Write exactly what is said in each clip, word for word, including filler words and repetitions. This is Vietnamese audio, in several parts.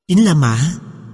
chính La Mã.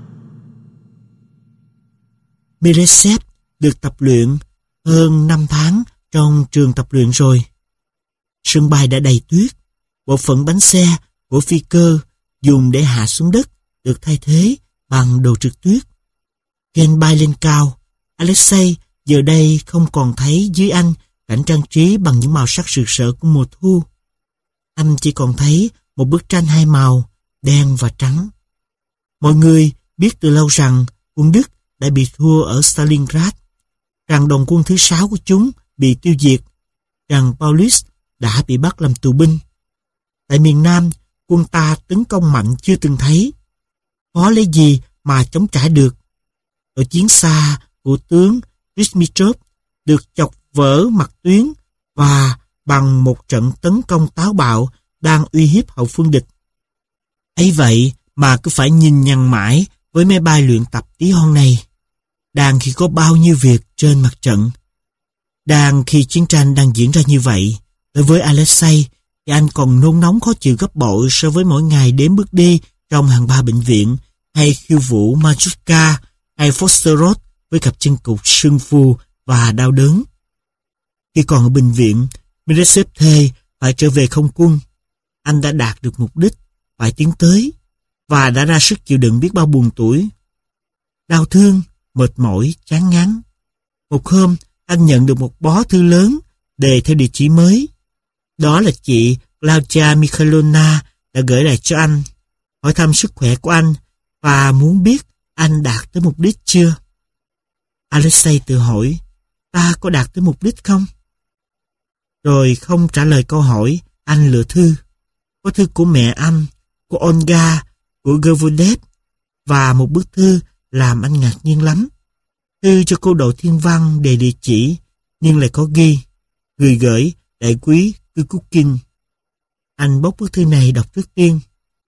Meresev được tập luyện hơn năm tháng trong trường tập luyện rồi. Sân bay đã đầy tuyết. Bộ phận bánh xe của phi cơ dùng để hạ xuống đất được thay thế bằng đồ trượt tuyết. Ken bay lên cao. Alexei giờ đây không còn thấy dưới anh cảnh trang trí bằng những màu sắc rực rỡ của mùa thu. Anh chỉ còn thấy một bức tranh hai màu, đen và trắng. Mọi người biết từ lâu rằng quân Đức đã bị thua ở Stalingrad, rằng đoàn quân thứ sáu của chúng bị tiêu diệt, rằng Paulus đã bị bắt làm tù binh. Tại miền Nam, quân ta tấn công mạnh chưa từng thấy. Có lấy gì mà chống trả được? Ở chiến xa của tướng Dmitrov được chọc vỡ mặt tuyến và bằng một trận tấn công táo bạo đang uy hiếp hậu phương địch. Ấy vậy mà cứ phải nhìn nhằn mãi với máy bay luyện tập tí hon này. Đang khi có bao nhiêu việc trên mặt trận. Đang khi chiến tranh đang diễn ra như vậy, đối với Alexei thì anh còn nôn nóng khó chịu gấp bội so với mỗi ngày đếm bước đi trong hàng ba bệnh viện, hay khiêu vũ Majuska, hay Foxtrot với cặp chân cụt sưng phù và đau đớn. Khi còn ở bệnh viện, Meresev thề phải trở về không quân. Anh đã đạt được mục đích, phải tiến tới, và đã ra sức chịu đựng biết bao buồn tủi, đau thương, mệt mỏi, chán ngán. Một hôm, anh nhận được một bó thư lớn đề theo địa chỉ mới. Đó là chị Claudia Mikhailovna đã gửi lại cho anh, hỏi thăm sức khỏe của anh và muốn biết anh đạt tới mục đích chưa. Alexei tự hỏi, ta có đạt tới mục đích không? Rồi không trả lời câu hỏi, anh lựa thư. Có thư của mẹ anh, của Olga, của Gervodev và một bức thư làm anh ngạc nhiên lắm. Thư cho cô Đỗ Thiên Văn đề địa chỉ, nhưng lại có ghi người gửi đại quý Kukukin. Anh bóc bức thư này đọc trước tiên.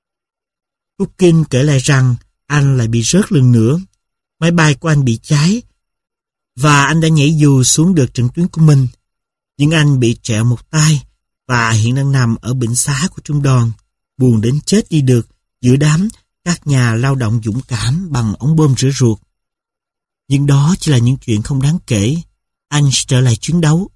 Kukukin kể lại rằng anh lại bị rớt lần nữa. Máy bay của anh bị cháy và anh đã nhảy dù xuống được trận tuyến của mình. Nhưng anh bị trẹo một tay và hiện đang nằm ở bệnh xá của trung đoàn, buồn đến chết đi được giữa đám các nhà lao động dũng cảm bằng ống bơm rửa ruột. Nhưng đó chỉ là những chuyện không đáng kể. Anh sẽ trở lại chiến đấu.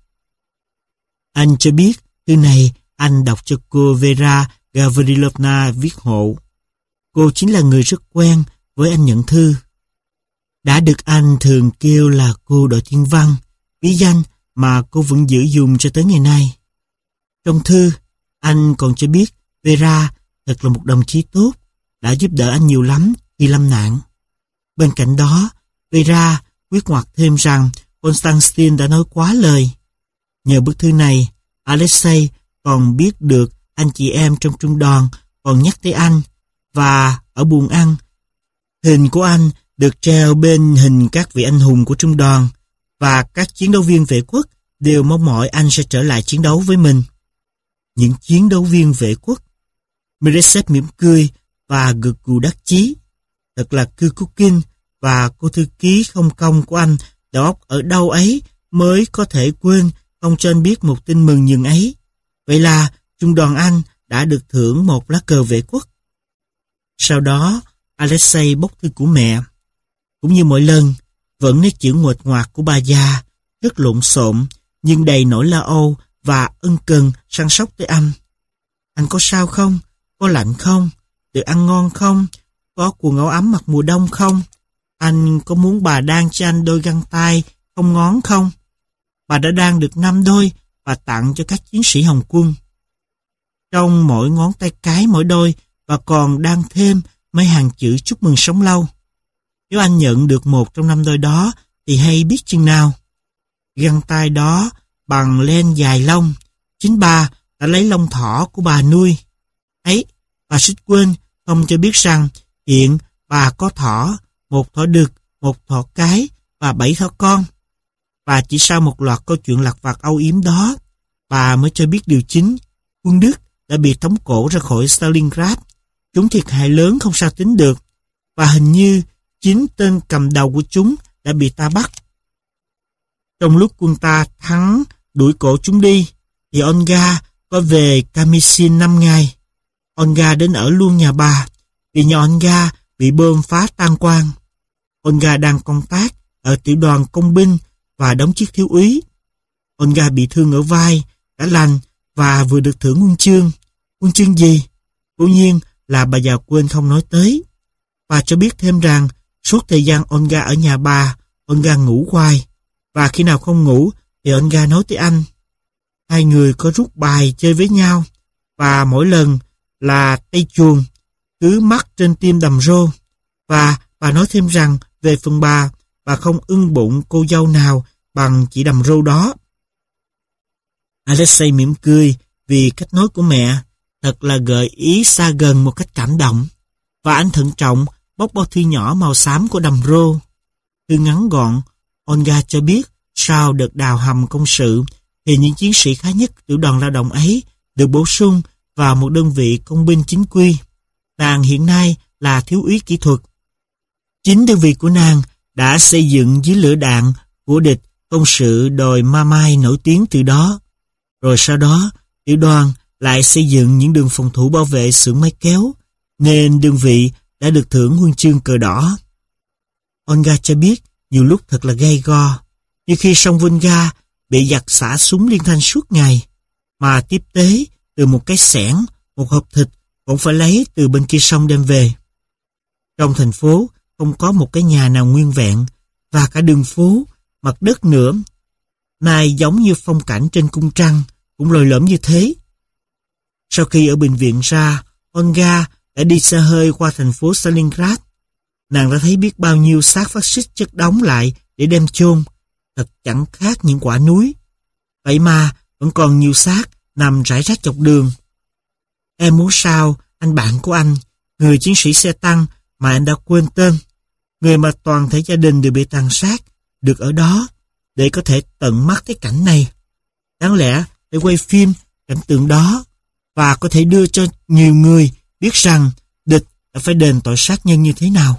Anh cho biết thư này anh đọc cho cô Vera Gavrilovna viết hộ. Cô chính là người rất quen với anh nhận thư. Đã được anh thường kêu là cô Đỗ Thiên Văn, bí danh mà cô vẫn giữ dùng cho tới ngày nay. Trong thư, anh còn cho biết Vera thật là một đồng chí tốt, đã giúp đỡ anh nhiều lắm khi lâm nạn. Bên cạnh đó, Vera quyết ngoặt thêm rằng Konstantin đã nói quá lời. Nhờ bức thư này, Alexei còn biết được anh chị em trong trung đoàn còn nhắc tới anh, và ở buồng ăn, hình của anh được treo bên hình các vị anh hùng của trung đoàn, và các chiến đấu viên vệ quốc đều mong mỏi anh sẽ trở lại chiến đấu với mình. Những chiến đấu viên vệ quốc. Meresev mỉm cười và gật gù đắc chí. Thật là Kukukin và cô thư ký không công của anh đầu óc ở đâu ấy mới có thể quên không cho anh biết một tin mừng nhường ấy. Vậy là trung đoàn anh đã được thưởng một lá cờ vệ quốc. Sau đó, Alexei bóc thư của mẹ. Cũng như mỗi lần, vẫn nét chữ nguệch ngoạc của bà già, rất lộn xộn, nhưng đầy nỗi lo âu và ân cần săn sóc tới anh. Anh có sao không? Có lạnh không? Được ăn ngon không? Có quần áo ấm mặc mùa đông không? Anh có muốn bà đan cho anh đôi găng tay không ngón không? Bà đã đan được năm đôi và tặng cho các chiến sĩ Hồng quân. Trong mỗi ngón tay cái mỗi đôi, và còn đan thêm mấy hàng chữ chúc mừng sống lâu. Nếu anh nhận được một trong năm đôi đó thì hay biết chừng nào. Găng tay đó bằng len dài lông, chính bà đã lấy lông thỏ của bà nuôi. Ấy, bà suýt quên không cho biết rằng hiện bà có thỏ, một thỏ đực, một thỏ cái và bảy thỏ con. Và chỉ sau một loạt câu chuyện lặt vặt âu yếm đó, bà mới cho biết điều chính. Quân Đức đã bị tống cổ ra khỏi Stalingrad. Chúng thiệt hại lớn không sao tính được. Và hình như chính tên cầm đầu của chúng đã bị ta bắt. Trong lúc quân ta thắng đuổi cổ chúng đi, thì Olga có về Kamisin năm ngày. Olga đến ở luôn nhà bà, vì nhà Olga bị bom phá tan quang. Olga đang công tác ở tiểu đoàn công binh và đóng chức thiếu úy. Olga bị thương ở vai, đã lành và vừa được thưởng huân chương. Huân chương gì? Cố nhiên là bà già quên không nói tới. Bà cho biết thêm rằng suốt thời gian Olga ở nhà bà, Olga ngủ hoài. Và khi nào không ngủ thì Olga nói tới anh. Hai người có rút bài chơi với nhau. Và mỗi lần là tay chuồng cứ mắc trên tim đầm rô. Và bà nói thêm rằng về phần bà, bà không ưng bụng cô dâu nào bằng chị đầm rô đó. Alexei mỉm cười vì cách nói của mẹ thật là gợi ý xa gần một cách cảm động. Và anh thận trọng bóc bao thư nhỏ màu xám của đầm rô. Thư ngắn gọn, Olga cho biết sau đợt đào hầm công sự thì những chiến sĩ khá nhất tiểu đoàn lao động ấy được bổ sung vào một đơn vị công binh chính quy. Nàng hiện nay là thiếu úy kỹ thuật. Chính đơn vị của nàng đã xây dựng dưới lửa đạn của địch công sự đồi Ma Mai nổi tiếng từ đó. Rồi sau đó, tiểu đoàn lại xây dựng những đường phòng thủ bảo vệ xưởng máy kéo, nên đơn vị đã được thưởng huân chương cờ đỏ. Olga cho biết nhiều lúc thật là gay go, như khi sông Volga bị giặc xả súng liên thanh suốt ngày, mà tiếp tế từ một cái xẻng, một hộp thịt cũng phải lấy từ bên kia sông đem về. Trong thành phố không có một cái nhà nào nguyên vẹn, và cả đường phố, mặt đất nữa, nay giống như phong cảnh trên cung trăng, cũng lồi lõm như thế. Sau khi ở bệnh viện ra, Olga đã đi xe hơi qua thành phố Stalingrad. Nàng đã thấy biết bao nhiêu xác phát xít chất đóng lại để đem chôn, thật chẳng khác những quả núi. Vậy mà vẫn còn nhiều xác nằm rải rác dọc đường. Em muốn sao anh bạn của anh, người chiến sĩ xe tăng mà anh đã quên tên, người mà toàn thể gia đình đều bị tàn sát, được ở đó để có thể tận mắt thấy cảnh này. Đáng lẽ để quay phim cảnh tượng đó và có thể đưa cho nhiều người biết rằng địch đã phải đền tội sát nhân như thế nào.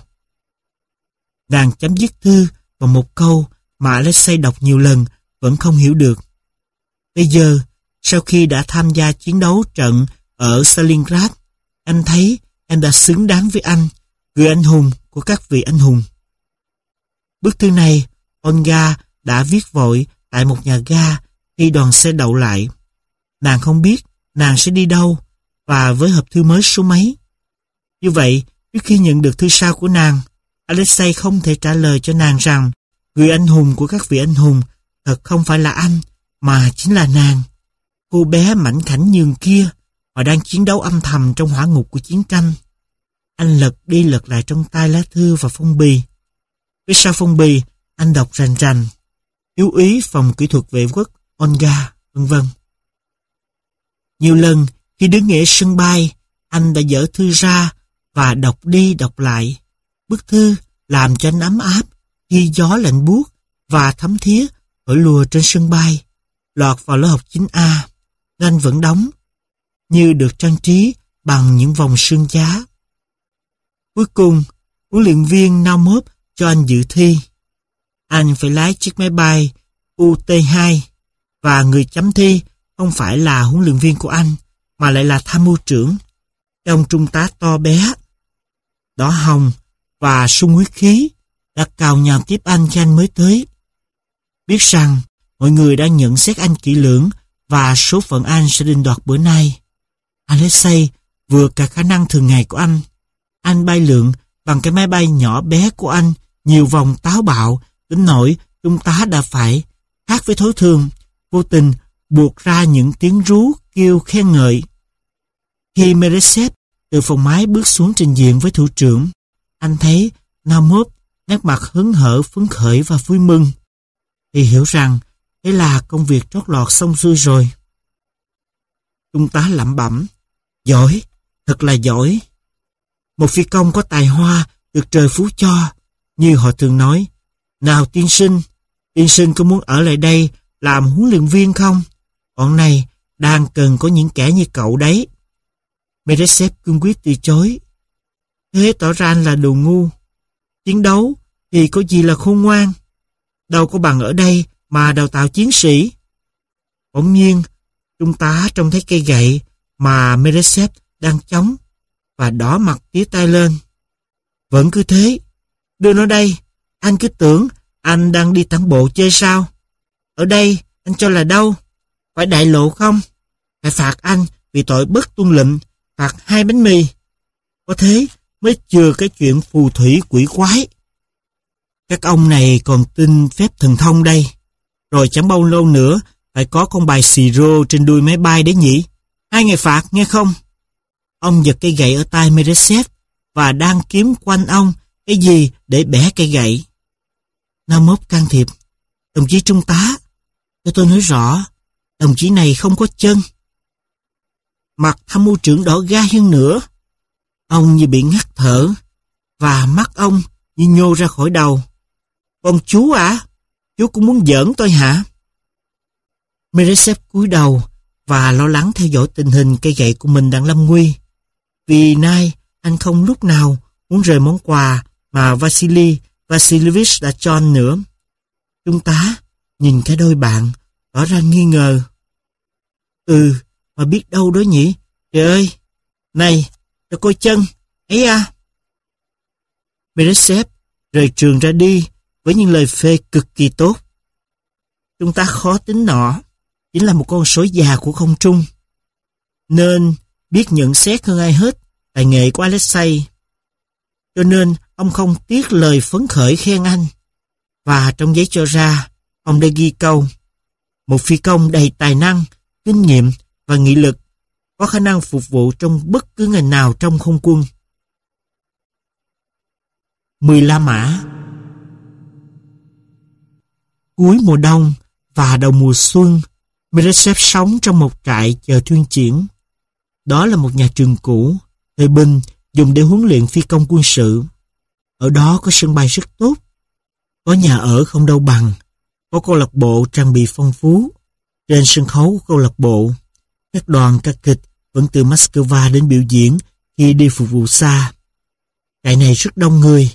Nàng chấm dứt thư bằng một câu mà Alexei đọc nhiều lần vẫn không hiểu được. Bây giờ, sau khi đã tham gia chiến đấu trận ở Stalingrad, anh thấy em đã xứng đáng với anh, người anh hùng của các vị anh hùng. Bức thư này, Olga đã viết vội tại một nhà ga khi đoàn xe đậu lại. Nàng không biết nàng sẽ đi đâu và với hộp thư mới số mấy. Như vậy, trước khi nhận được thư sau của nàng, Alexei không thể trả lời cho nàng rằng người anh hùng của các vị anh hùng thật không phải là anh, mà chính là nàng. Cô bé mảnh khảnh nhường kia mà đang chiến đấu âm thầm trong hỏa ngục của chiến tranh. Anh lật đi lật lại trong tay lá thư và phong bì. Phía sau phong bì, anh đọc rành rành: thiếu úy phòng kỹ thuật vệ quốc Olga, vân vân. Nhiều lần khi đứng ở sân bay, anh đã dở thư ra và đọc đi đọc lại. Bức thư làm cho anh ấm áp khi gió lạnh buốt và thấm thía ở lùa trên sân bay, lọt vào lớp học chín A. Anh vẫn đóng, như được trang trí bằng những vòng sương giá. Cuối cùng, huấn luyện viên Naumov cho anh dự thi. Anh phải lái chiếc máy bay U T hai và người chấm thi không phải là huấn luyện viên của anh, mà lại là tham mưu trưởng. Ông trung tá to bé, đỏ hồng và sung huyết khí đã cào nhào tiếp anh khi anh mới tới. Biết rằng mọi người đang nhận xét anh kỹ lưỡng và số phận anh sẽ định đoạt bữa nay. Alexei vượt cả khả năng thường ngày của anh. Anh bay lượn bằng cái máy bay nhỏ bé của anh nhiều vòng táo bạo đến nỗi trung tá đã phải, khác với thói thường, vô tình buộc ra những tiếng rú kêu khen ngợi. Khi Meresev từ phòng máy bước xuống trình diện với thủ trưởng, anh thấy Naumov nét mặt hớn hở, phấn khởi và vui mừng, thì hiểu rằng thế là công việc trót lọt xong xuôi rồi. Trung tá lẩm bẩm: giỏi, thật là giỏi. Một phi công có tài hoa được trời phú cho, như họ thường nói. Nào tiên sinh, tiên sinh có muốn ở lại đây làm huấn luyện viên không? Bọn này đang cần có những kẻ như cậu đấy. Meresev cương quyết từ chối. Thế tỏ ra anh là đồ ngu. Chiến đấu thì có gì là khôn ngoan. Đâu có bằng ở đây mà đào tạo chiến sĩ. Bỗng nhiên, trung tá trông thấy cây gậy mà Meresev đang chống và đỏ mặt tía tay lên. Vẫn cứ thế. Đưa nó đây. Anh cứ tưởng anh đang đi tản bộ chơi sao? Ở đây anh cho là đâu? Phải đại lộ không? Phải phạt anh vì tội bất tuân lệnh, phạt hai bánh mì. Có thế mới chừa cái chuyện phù thủy quỷ quái. Các ông này còn tin phép thần thông đây. Rồi chẳng bao lâu nữa phải có con bài xì rô trên đuôi máy bay đấy nhỉ? Hai ngày phạt nghe không? Ông giật cây gậy ở tay Meresev và đang kiếm quanh ông cái gì để bẻ cây gậy. Naumov can thiệp. Đồng chí trung tá, cho tôi nói rõ, đồng chí này không có chân. Mặt tham mưu trưởng đỏ gai hơn nữa. Ông như bị ngắt thở, và mắt ông như nhô ra khỏi đầu. Còn chú à? Chú cũng muốn giỡn tôi hả? Meresev cúi đầu và lo lắng theo dõi tình hình cây gậy của mình đang lâm nguy. Vì nay anh không lúc nào muốn rời món quà mà Vasily Vasilyevich đã cho anh nữa. Trung tá nhìn cả đôi bạn tỏ ra nghi ngờ. Ừ, mà biết đâu đó nhỉ? Trời ơi! Này, cho coi chân, ấy à! Meresev rời trường ra đi với những lời phê cực kỳ tốt. Chúng ta khó tính nọ, chính là một con sói già của không trung. Nên biết nhận xét hơn ai hết tài nghệ của Alexei. Cho nên ông không tiếc lời phấn khởi khen anh. Và trong giấy cho ra, ông đã ghi câu: một phi công đầy tài năng, kinh nghiệm và nghị lực, có khả năng phục vụ trong bất cứ ngành nào trong không quân. Mười La Mã. Cuối mùa đông và đầu mùa xuân, Meresev sống trong một trại chờ thuyên chuyển. Đó là một nhà trường cũ, thời binh dùng để huấn luyện phi công quân sự. Ở đó có sân bay rất tốt, có nhà ở không đâu bằng, có câu lạc bộ trang bị phong phú. Trên sân khấu câu lạc bộ, các đoàn ca kịch vẫn từ Moscow đến biểu diễn khi đi phục vụ xa. Trại này rất đông người,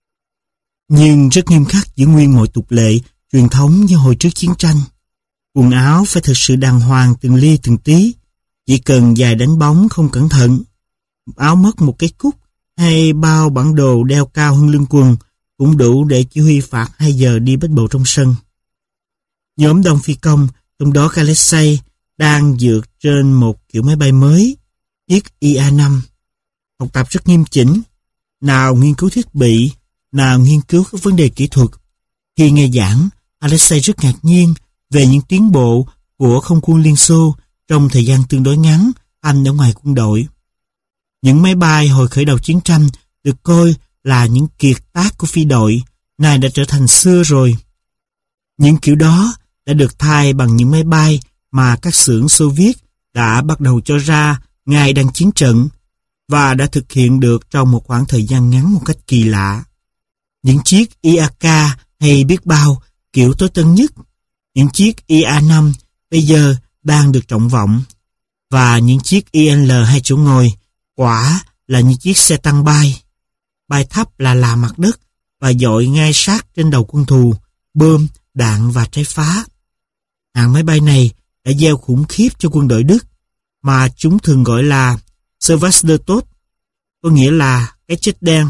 nhưng rất nghiêm khắc giữ nguyên mọi tục lệ truyền thống như hồi trước chiến tranh. Quần áo phải thực sự đàng hoàng từng ly từng tí. Chỉ cần giày đánh bóng không cẩn thận, áo mất một cái cúc hay bao bản đồ đeo cao hơn lưng quần cũng đủ để chỉ huy phạt hai giờ đi bách bộ trong sân. Nhóm đông phi công, trong đó Alexei, đang dượt trên một kiểu máy bay mới, chiếc I A năm. Học tập rất nghiêm chỉnh, nào nghiên cứu thiết bị, nào nghiên cứu các vấn đề kỹ thuật. Khi nghe giảng, Alexei rất ngạc nhiên về những tiến bộ của không quân Liên Xô trong thời gian tương đối ngắn anh ở ngoài quân đội. Những máy bay hồi khởi đầu chiến tranh được coi là những kiệt tác của phi đội, nay đã trở thành xưa rồi. Những kiểu đó đã được thay bằng những máy bay mà các xưởng Xô Viết đã bắt đầu cho ra ngay đang chiến trận và đã thực hiện được trong một khoảng thời gian ngắn một cách kỳ lạ. Những chiếc I A K hay biết bao kiểu tối tân nhất, những chiếc I A năm bây giờ đang được trọng vọng, và những chiếc I L hai chỗ ngồi quả là những chiếc xe tăng bay. Bay thấp là là mặt đất và dội ngay sát trên đầu quân thù, bom, đạn và trái phá. Hạng máy bay này đã gieo khủng khiếp cho quân đội Đức, mà chúng thường gọi là Sevastopol, có nghĩa là cái chết đen.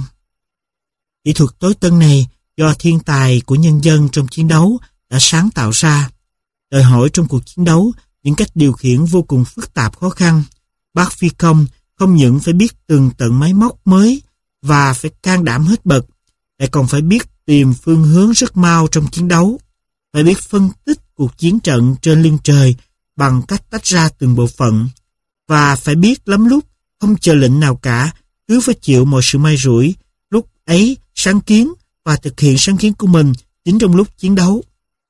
Kỹ thuật tối tân này do thiên tài của nhân dân trong chiến đấu đã sáng tạo ra, đòi hỏi trong cuộc chiến đấu những cách điều khiển vô cùng phức tạp khó khăn. Bác phi công không những phải biết tường tận máy móc mới và phải can đảm hết bậc, lại còn phải biết tìm phương hướng rất mau trong chiến đấu, phải biết phân tích cuộc chiến trận trên liên trời bằng cách tách ra từng bộ phận, và phải biết lắm lúc không chờ lệnh nào cả, cứ phải chịu mọi sự may rủi, lúc ấy sáng kiến và thực hiện sáng kiến của mình chính trong lúc chiến đấu.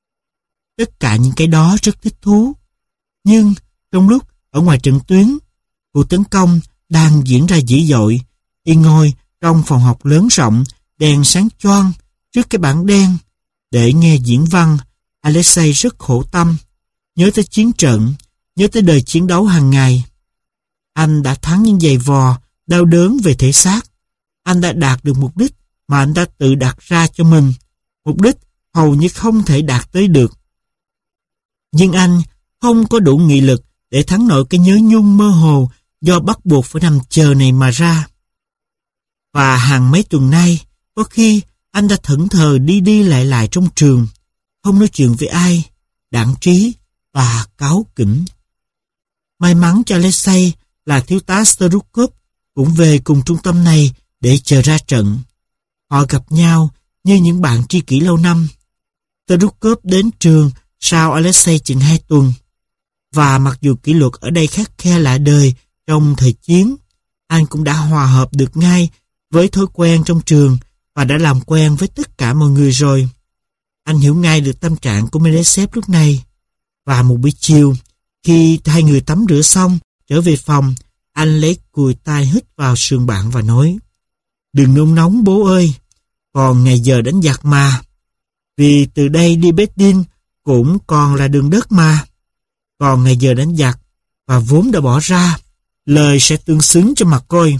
Tất cả những cái đó rất thích thú. Nhưng trong lúc ở ngoài trận tuyến, cuộc tấn công đang diễn ra dữ dội, y ngồi trong phòng học lớn rộng, đèn sáng choang trước cái bảng đen để nghe diễn văn, Alexei rất khổ tâm, nhớ tới chiến trận, nhớ tới đời chiến đấu hàng ngày. Anh đã thắng những giày vò, đau đớn về thể xác. Anh đã đạt được mục đích mà anh đã tự đặt ra cho mình, mục đích hầu như không thể đạt tới được. Nhưng anh không có đủ nghị lực để thắng nổi cái nhớ nhung mơ hồ do bắt buộc phải nằm chờ này mà ra. Và hàng mấy tuần nay, có khi anh đã thẫn thờ đi đi lại lại trong trường, không nói chuyện với ai, đãng trí và cáu kỉnh. May mắn cho Alexei là thiếu tá Sterukov cũng về cùng trung tâm này để chờ ra trận. Họ gặp nhau như những bạn tri kỷ lâu năm. Sterukov đến trường sau Alexei chừng hai tuần, và mặc dù kỷ luật ở đây khắt khe lạ đời trong thời chiến, anh cũng đã hòa hợp được ngay với thói quen trong trường và đã làm quen với tất cả mọi người rồi. Anh hiểu ngay được tâm trạng của Meresev lúc này. Và một buổi chiều, khi hai người tắm rửa xong, trở về phòng, anh lấy cùi tai hít vào sườn bạn và nói: "Đừng nôn nóng bố ơi, còn ngày giờ đánh giặc mà. Vì từ đây đi Bedin cũng còn là đường đất mà. Còn ngày giờ đánh giặc và vốn đã bỏ ra, lời sẽ tương xứng cho mặt coi."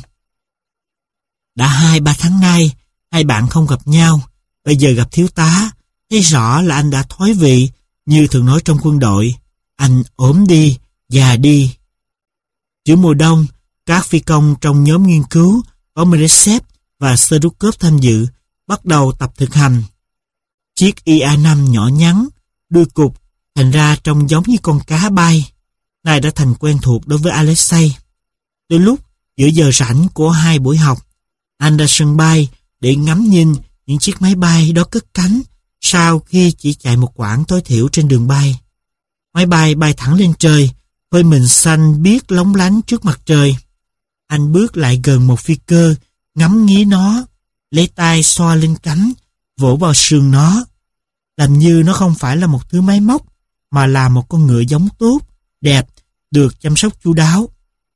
Đã hai ba tháng nay, hai bạn không gặp nhau. Bây giờ gặp thiếu tá, thấy rõ là anh đã thoái vị, như thường nói trong quân đội: anh ốm đi, già đi. Giữa mùa đông, các phi công trong nhóm nghiên cứu có Meresev và Sterukov tham dự, bắt đầu tập thực hành. Chiếc I A năm nhỏ nhắn, đuôi cục, thành ra trông giống như con cá bay, này đã thành quen thuộc đối với Alexei. Đôi lúc, giữa giờ rảnh của hai buổi học, anh ra sân bay để ngắm nhìn những chiếc máy bay đó cất cánh sau khi chỉ chạy một quãng tối thiểu trên đường bay. Máy bay bay thẳng lên trời, hơi mình xanh biếc lóng lánh trước mặt trời. Anh bước lại gần một phi cơ, ngắm nghía nó, lấy tay xoa lên cánh, vỗ vào sườn nó, làm như nó không phải là một thứ máy móc, mà là một con ngựa giống tốt, đẹp, được chăm sóc chu đáo.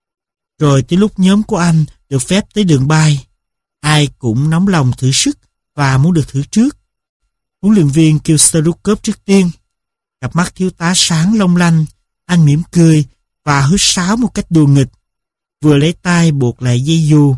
Rồi tới lúc nhóm của anh được phép tới đường bay, ai cũng nóng lòng thử sức và muốn được thử trước. Huấn luyện viên kêu Sterukov trước tiên. Cặp mắt thiếu tá sáng long lanh, anh mỉm cười và huýt sáo một cách đùa nghịch, vừa lấy tay buộc lại dây dù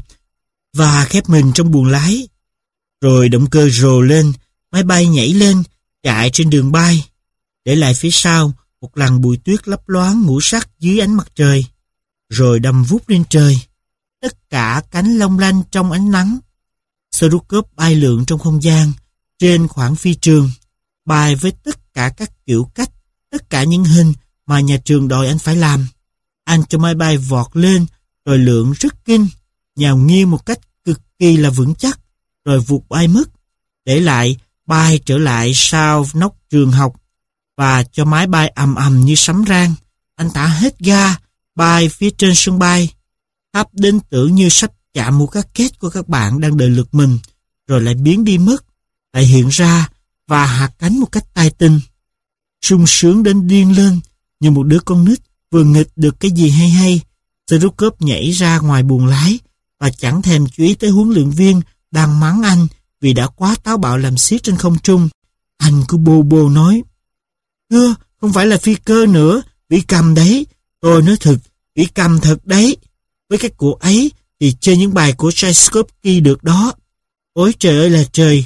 và khép mình trong buồng lái. Rồi động cơ rồ lên, máy bay nhảy lên, chạy trên đường bay, để lại phía sau một làn bụi tuyết lấp loáng ngũ sắc dưới ánh mặt trời, rồi đâm vút lên trời. Tất cả cánh long lanh trong ánh nắng. Sterukov bay lượn trong không gian, trên khoảng phi trường, bay với tất cả các kiểu cách, tất cả những hình mà nhà trường đòi anh phải làm. Anh cho máy bay vọt lên, rồi lượn rất kinh, nhào nghiêng một cách cực kỳ là vững chắc, rồi vụt bay mất, để lại bay trở lại sau nóc trường học, và cho máy bay ầm ầm như sấm rang. Anh thả hết ga, bay phía trên sân bay, thấp đến tưởng như sắp chạm một cái kết của các bạn đang đợi lượt mình, rồi lại biến đi mất, lại hiện ra và hạ cánh một cách tài tình. Sung sướng đến điên lên, như một đứa con nít vừa nghịch được cái gì hay hay. Sterukov nhảy ra ngoài buồng lái và chẳng thèm chú ý tới huấn luyện viên đang mắng anh vì đã quá táo bạo làm xiết trên không trung. Anh cứ bô bô nói: "Thưa, không phải là phi cơ nữa, bị cầm đấy. Tôi nói thật, bị cầm thật đấy. Với cái cụ ấy thì chơi những bài của Tchaikovsky được đó. Ôi trời ơi là trời!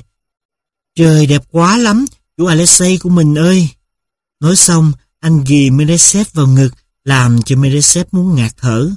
Trời đẹp quá lắm, chú Alexei của mình ơi!" Nói xong, anh ghì Meresev vào ngực, làm cho Meresev muốn ngạt thở.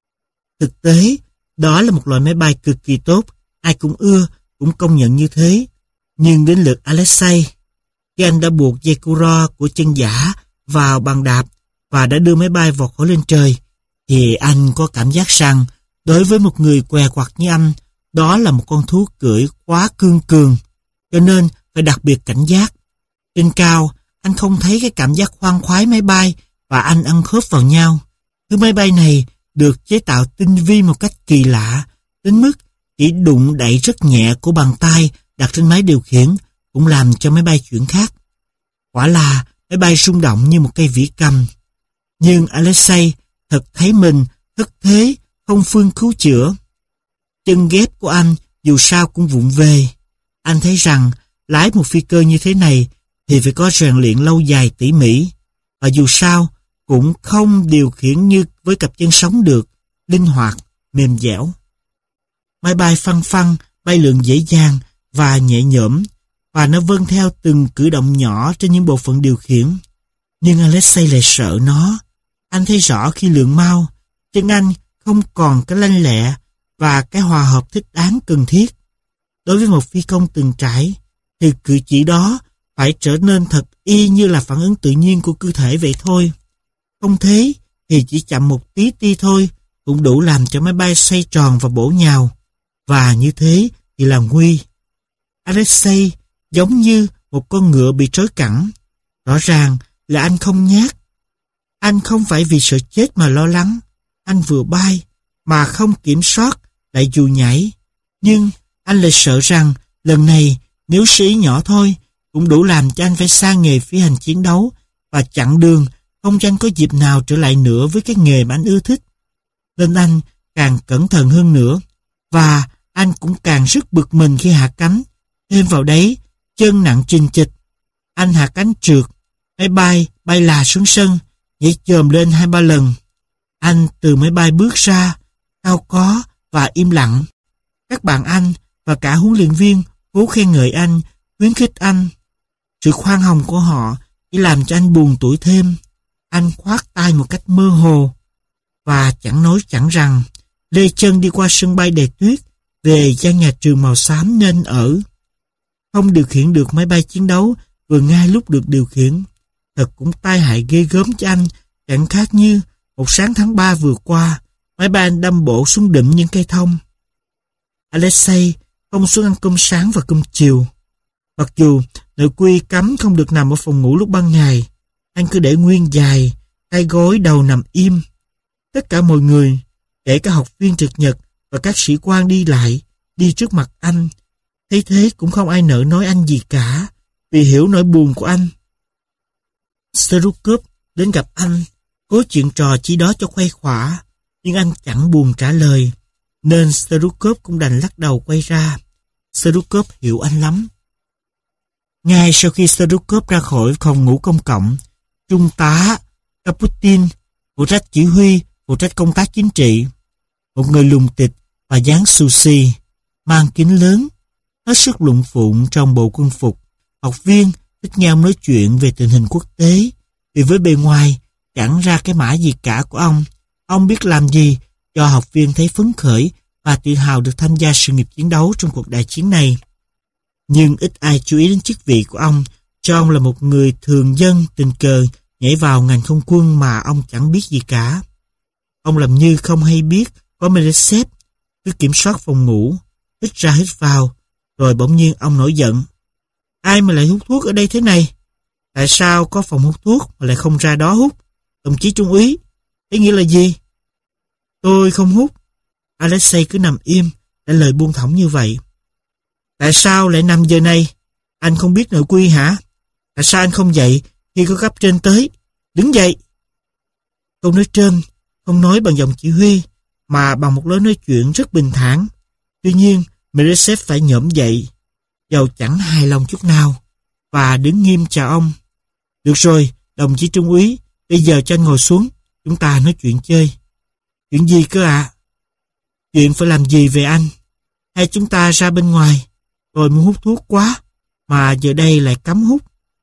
Thực tế, đó là một loại máy bay cực kỳ tốt, ai cũng ưa, cũng công nhận như thế. Nhưng đến lượt Alexei, khi anh đã buộc dây cu ro của chân giả vào bàn đạp và đã đưa máy bay vọt khỏi lên trời, thì anh có cảm giác rằng đối với một người què quặt như anh, đó là một con thú cưỡi quá cương cường, cho nên phải đặc biệt cảnh giác. Trên cao, anh không thấy cái cảm giác khoan khoái máy bay và anh ăn khớp vào nhau. Thứ máy bay này được chế tạo tinh vi một cách kỳ lạ, đến mức chỉ đụng đẩy rất nhẹ của bàn tay đặt trên máy điều khiển cũng làm cho máy bay chuyển khác. Quả là máy bay rung động như một cây vĩ cầm. Nhưng Alexei thật thấy mình thất thế, không phương cứu chữa. Chân ghép của anh dù sao cũng vụng về. Anh thấy rằng lái một phi cơ như thế này thì phải có rèn luyện lâu dài tỉ mỉ, và dù sao cũng không điều khiển như với cặp chân sống được, linh hoạt, mềm dẻo. Máy bay phăng phăng, bay lượn dễ dàng và nhẹ nhõm, và nó vâng theo từng cử động nhỏ trên những bộ phận điều khiển. Nhưng Alexei lại sợ nó. Anh thấy rõ khi lượn mau, chân anh không còn cái lanh lẹ, và cái hòa hợp thích đáng cần thiết. Đối với một phi công từng trải, thì cử chỉ đó phải trở nên thật y như là phản ứng tự nhiên của cơ thể vậy thôi. Không thế thì chỉ chậm một tí ti thôi cũng đủ làm cho máy bay xoay tròn và bổ nhào. Và như thế thì là nguy. Alexei giống như một con ngựa bị trói cẳng. Rõ ràng là anh không nhát. Anh không phải vì sợ chết mà lo lắng. Anh vừa bay mà không kiểm soát lại dù nhảy. Nhưng anh lại sợ rằng lần này nếu sơ ý nhỏ thôi cũng đủ làm cho anh phải sang nghề phi hành chiến đấu và chặn đường, không cho anh có dịp nào trở lại nữa với cái nghề mà anh ưa thích. Nên anh càng cẩn thận hơn nữa, và anh cũng càng rất bực mình khi hạ cánh. Thêm vào đấy, chân nặng chình chịch. Anh hạ cánh trượt, máy bay bay là xuống sân, nhảy chồm lên hai ba lần. Anh từ máy bay bước ra, cao có và im lặng. Các bạn anh và cả huấn luyện viên cố khen ngợi anh, khuyến khích anh. Sự khoan hồng của họ chỉ làm cho anh buồn tủi thêm. Anh khoát tay một cách mơ hồ và chẳng nói chẳng rằng, lê chân đi qua sân bay đầy tuyết về gian nhà trường màu xám nên ở. Không điều khiển được máy bay chiến đấu vừa ngay lúc được điều khiển. Thật cũng tai hại ghê gớm cho anh, chẳng khác như một sáng tháng ba vừa qua, máy bay anh đâm bổ xuống đỉnh những cây thông. Alexei không xuống ăn cơm sáng và cơm chiều. Mặc dù nội quy cấm không được nằm ở phòng ngủ lúc ban ngày, anh cứ để nguyên dài, tay gối đầu nằm im. Tất cả mọi người, kể cả học viên trực nhật và các sĩ quan đi lại, đi trước mặt anh. Thấy thế cũng không ai nỡ nói anh gì cả, vì hiểu nỗi buồn của anh. Sterukov đến gặp anh, cố chuyện trò chỉ đó cho khuây khỏa, nhưng anh chẳng buồn trả lời, nên Sterukov cũng đành lắc đầu quay ra. Sterukov hiểu anh lắm. Ngay sau khi Sterukov ra khỏi phòng ngủ công cộng, Trung tá Kaputin, phụ trách chỉ huy, phụ trách công tác chính trị, một người lùng tịch và dáng xù xì, mang kính lớn, hết sức lụng phụng trong bộ quân phục. Học viên thích nghe ông nói chuyện về tình hình quốc tế, vì với bề ngoài chẳng ra cái mã gì cả của ông. Ông biết làm gì cho học viên thấy phấn khởi và tự hào được tham gia sự nghiệp chiến đấu trong cuộc đại chiến này. Nhưng ít ai chú ý đến chức vị của ông, cho ông là một người thường dân tình cờ nhảy vào ngành không quân mà ông chẳng biết gì cả. Ông làm như không hay biết có Meresev, cứ kiểm soát phòng ngủ, hít ra hít vào, rồi bỗng nhiên ông nổi giận. Ai mà lại hút thuốc ở đây thế này? Tại sao có phòng hút thuốc mà lại không ra đó hút? Đồng chí trung úy, thế nghĩa là gì? Tôi không hút. Alexei cứ nằm im, trả lời buông thõng như vậy. Tại sao lại nằm giờ này? Anh không biết nội quy hả? Tại sao anh không dậy khi có cấp trên tới? Đứng dậy! Câu nói trên không nói bằng giọng chỉ huy, mà bằng một lối nói chuyện rất bình thản. Tuy nhiên, Meresev phải nhổm dậy, dầu chẳng hài lòng chút nào, và đứng nghiêm chào ông. Được rồi, đồng chí trung úy, bây giờ cho anh ngồi xuống, chúng ta nói chuyện chơi. Chuyện gì cơ ạ? À? Chuyện phải làm gì về anh? Hay chúng ta ra bên ngoài? Tôi muốn hút thuốc quá, mà giờ đây lại cấm hút.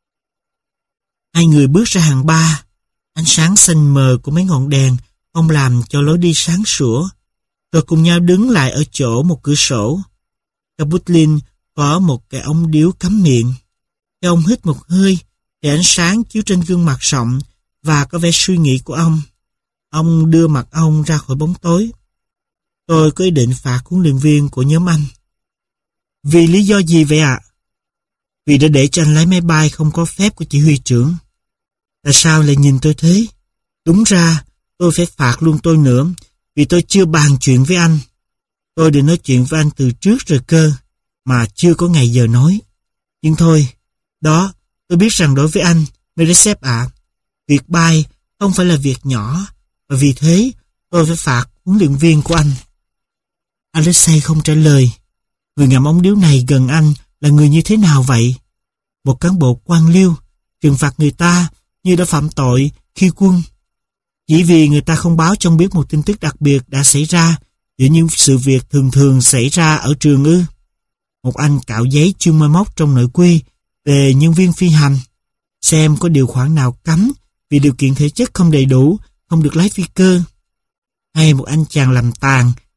Hai người bước ra hàng ba. Ánh sáng xanh mờ của mấy ngọn đèn không làm cho lối đi sáng sủa. Rồi cùng nhau đứng lại ở chỗ một cửa sổ. Kaputin có một cái ống điếu cắm miệng. Khi ông hít một hơi, thì ánh sáng chiếu trên gương mặt rộng và có vẻ suy nghĩ của ông. Ông đưa mặt ông ra khỏi bóng tối. Tôi có ý định phạt huấn luyện viên của nhóm anh. Vì lý do gì vậy ạ? À? Vì đã để cho anh lái máy bay không có phép của chỉ huy trưởng. Tại sao lại nhìn tôi thế? Đúng ra, tôi phải phạt luôn tôi nữa, vì tôi chưa bàn chuyện với anh. Tôi định nói chuyện với anh từ trước rồi cơ, mà chưa có ngày giờ nói. Nhưng thôi, đó, tôi biết rằng đối với anh, Meresev ạ, việc bay không phải là việc nhỏ, và vì thế tôi phải phạt huấn luyện viên của anh. Alexei không trả lời. Người ngậm ống điếu này gần anh là người như thế nào vậy? Một cán bộ quan liêu trừng phạt người ta như đã phạm tội khi quân, chỉ vì người ta không báo cho ông biết một tin tức đặc biệt đã xảy ra giữa những sự việc thường thường xảy ra ở trường ư? Một anh cạo giấy chuyên môi móc trong nội quy về nhân viên phi hành, xem có điều khoản nào cấm vì điều kiện thể chất không đầy đủ, không được lái phi cơ. Hay một anh chàng làm tàn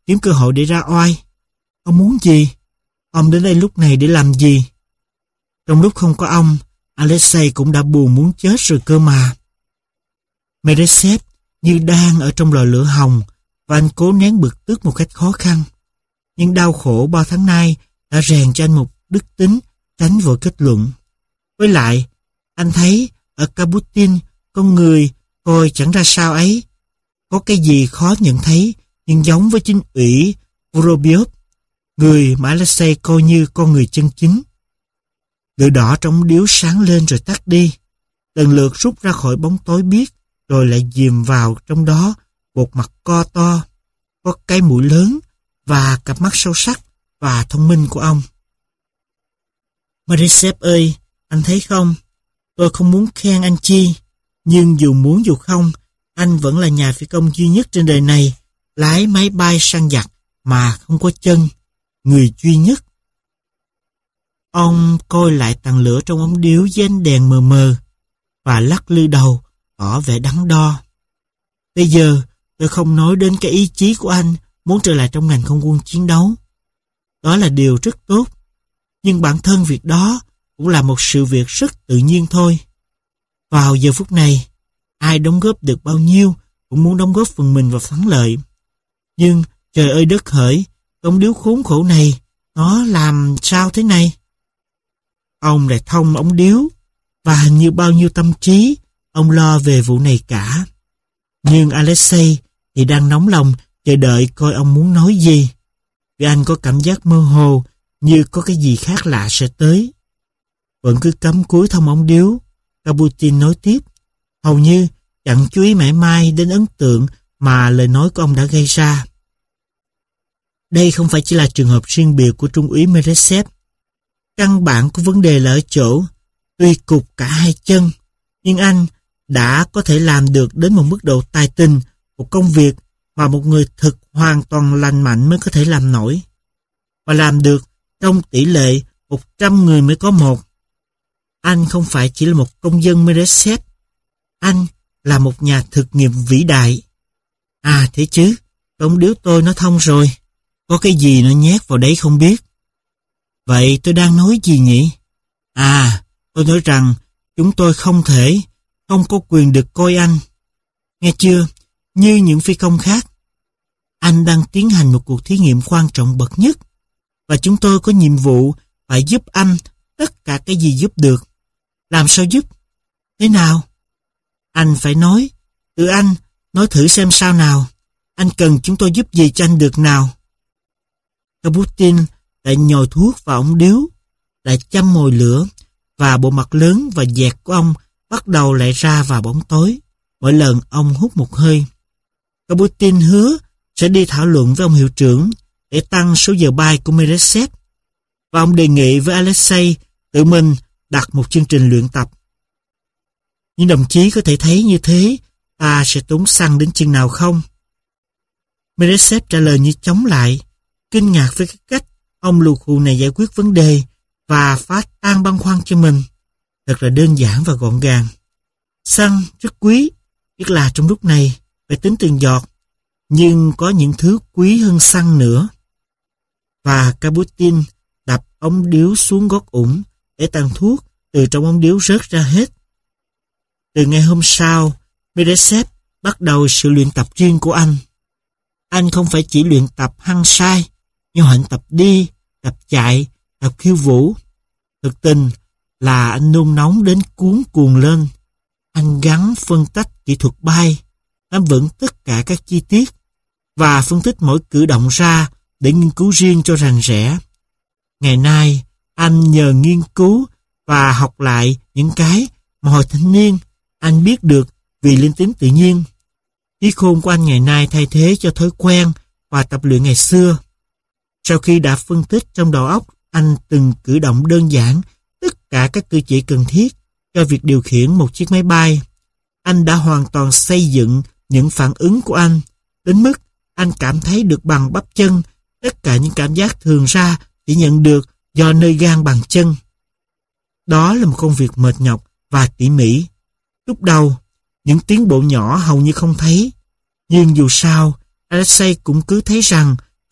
kiếm cơ hội để ra oai. Ông muốn gì? Ông đến đây lúc này để làm gì? Trong lúc không có ông, Alexei cũng đã buồn muốn chết rồi cơ mà. Meresev như đang ở trong lò lửa hồng, và anh cố nén bực tức một cách khó khăn. Nhưng đau khổ bao tháng nay đã rèn cho anh một đức tính tránh vội kết luận. Với lại, anh thấy ở Kabutin, con người coi chẳng ra sao ấy. Có cái gì khó nhận thấy, nhưng giống với chính ủy Vorobyov, người mà Alexei coi như con người chân chính. Lửa đỏ trong điếu sáng lên rồi tắt đi, lần lượt rút ra khỏi bóng tối biếc, rồi lại dìm vào trong đó một mặt co to, có cái mũi lớn và cặp mắt sâu sắc và thông minh của ông. Meresev ơi, anh thấy không? Tôi không muốn khen anh chi, nhưng dù muốn dù không, anh vẫn là nhà phi công duy nhất trên đời này lái máy bay săn giặc mà không có chân, người duy nhất. Ông coi lại tàn lửa trong ống điếu với ánh đèn mờ mờ và lắc lư đầu, tỏ vẻ đắn đo. Bây giờ, tôi không nói đến cái ý chí của anh muốn trở lại trong ngành không quân chiến đấu. Đó là điều rất tốt, nhưng bản thân việc đó cũng là một sự việc rất tự nhiên thôi. Vào giờ phút này, ai đóng góp được bao nhiêu cũng muốn đóng góp phần mình vào thắng lợi. Nhưng trời ơi đất hỡi, ống điếu khốn khổ này, nó làm sao thế này? Ông lại thông ống điếu, và hình như bao nhiêu tâm trí ông lo về vụ này cả. Nhưng Alexei thì đang nóng lòng chờ đợi coi ông muốn nói gì, vì anh có cảm giác mơ hồ như có cái gì khác lạ sẽ tới. Vẫn cứ cắm cúi thông ống điếu, Kabutin nói tiếp, hầu như chẳng chú ý mảy may đến ấn tượng mà lời nói của ông đã gây ra. Đây không phải chỉ là trường hợp riêng biệt của Trung úy Meresev. Căn bản của vấn đề là ở chỗ, tuy cục cả hai chân, nhưng anh đã có thể làm được đến một mức độ tài tình, một công việc mà một người thực hoàn toàn lành mạnh mới có thể làm nổi. Và làm được trong tỷ lệ một trăm người mới có một. Anh không phải chỉ là một công dân Meresev, anh là một nhà thực nghiệm vĩ đại. À thế chứ, ống điếu tôi nó thông rồi, có cái gì nó nhét vào đấy không biết. Vậy tôi đang nói gì nhỉ? À, tôi nói rằng chúng tôi không thể, không có quyền được coi anh. Nghe chưa? Như những phi công khác. Anh đang tiến hành một cuộc thí nghiệm quan trọng bậc nhất, và chúng tôi có nhiệm vụ phải giúp anh tất cả cái gì giúp được. Làm sao giúp? Thế nào? Anh phải nói. Tự anh, nói thử xem sao nào. Anh cần chúng tôi giúp gì cho anh được nào? Kabutin lại nhồi thuốc vào ống điếu, lại châm mồi lửa, và bộ mặt lớn và dẹt của ông bắt đầu lại ra vào bóng tối, mỗi lần ông hút một hơi. Kabutin hứa sẽ đi thảo luận với ông hiệu trưởng để tăng số giờ bay của Meresev, và ông đề nghị với Alexei tự mình đặt một chương trình luyện tập. Nhưng đồng chí có thể thấy như thế, ta sẽ tốn xăng đến chừng nào không? Meresev trả lời như chống lại, kinh ngạc với cái cách ông lù khù này giải quyết vấn đề và phá tan băn khoăn cho mình. Thật là đơn giản và gọn gàng. Xăng rất quý, nhất là trong lúc này, phải tính từng giọt, nhưng có những thứ quý hơn xăng nữa. Và Kabutin đập ống điếu xuống gót ủng để tàn thuốc từ trong ống điếu rớt ra hết. Từ ngày hôm sau, Meresev bắt đầu sự luyện tập riêng của anh. Anh không phải chỉ luyện tập hăng say, nhưng anh tập đi, tập chạy, tập khiêu vũ. Thực tình là anh nôn nóng đến cuống cuồng lên. Anh gắng phân tách kỹ thuật bay, nắm vững tất cả các chi tiết và phân tích mỗi cử động ra để nghiên cứu riêng cho rành rẽ. Ngày nay, anh nhờ nghiên cứu và học lại những cái mà hồi thanh niên anh biết được vì linh tính tự nhiên. Trí khôn của anh ngày nay thay thế cho thói quen và tập luyện ngày xưa. Sau khi đã phân tích trong đầu óc anh từng cử động đơn giản, tất cả các cử chỉ cần thiết cho việc điều khiển một chiếc máy bay, anh đã hoàn toàn xây dựng những phản ứng của anh, đến mức anh cảm thấy được bằng bắp chân tất cả những cảm giác thường ra chỉ nhận được do nơi gan bàn chân. Đó là một công việc mệt nhọc và tỉ mỉ. Lúc đầu, những tiến bộ nhỏ hầu như không thấy, nhưng dù sao, Alexei cũng cứ thấy rằng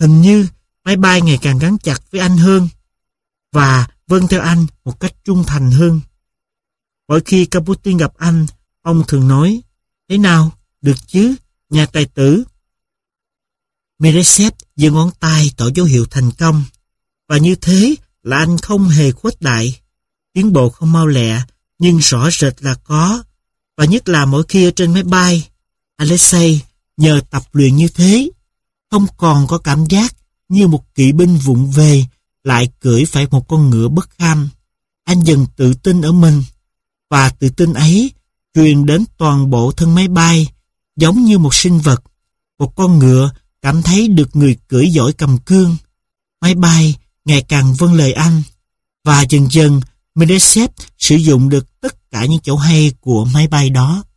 Hình như máy bay ngày càng gắn chặt với anh hơn và vâng theo anh một cách trung thành hơn. Mỗi khi Khabutin gặp anh, ông thường nói, thế nào, được chứ, nhà tài tử. Meresev giơ ngón tay tỏ dấu hiệu thành công, và như thế là anh không hề khuếch đại. Tiến bộ không mau lẹ, nhưng rõ rệt là có, và nhất là mỗi khi ở trên máy bay, Alexei nhờ tập luyện như thế, không còn có cảm giác như một kỵ binh vụng về lại cưỡi phải một con ngựa bất kham. Anh dần tự tin ở mình, và tự tin ấy truyền đến toàn bộ thân máy bay, giống như một sinh vật. Một con ngựa cảm thấy được người cưỡi giỏi cầm cương. Máy bay ngày càng vâng lời anh, và dần dần Meresev sử dụng được tất cả những chỗ hay của máy bay đó.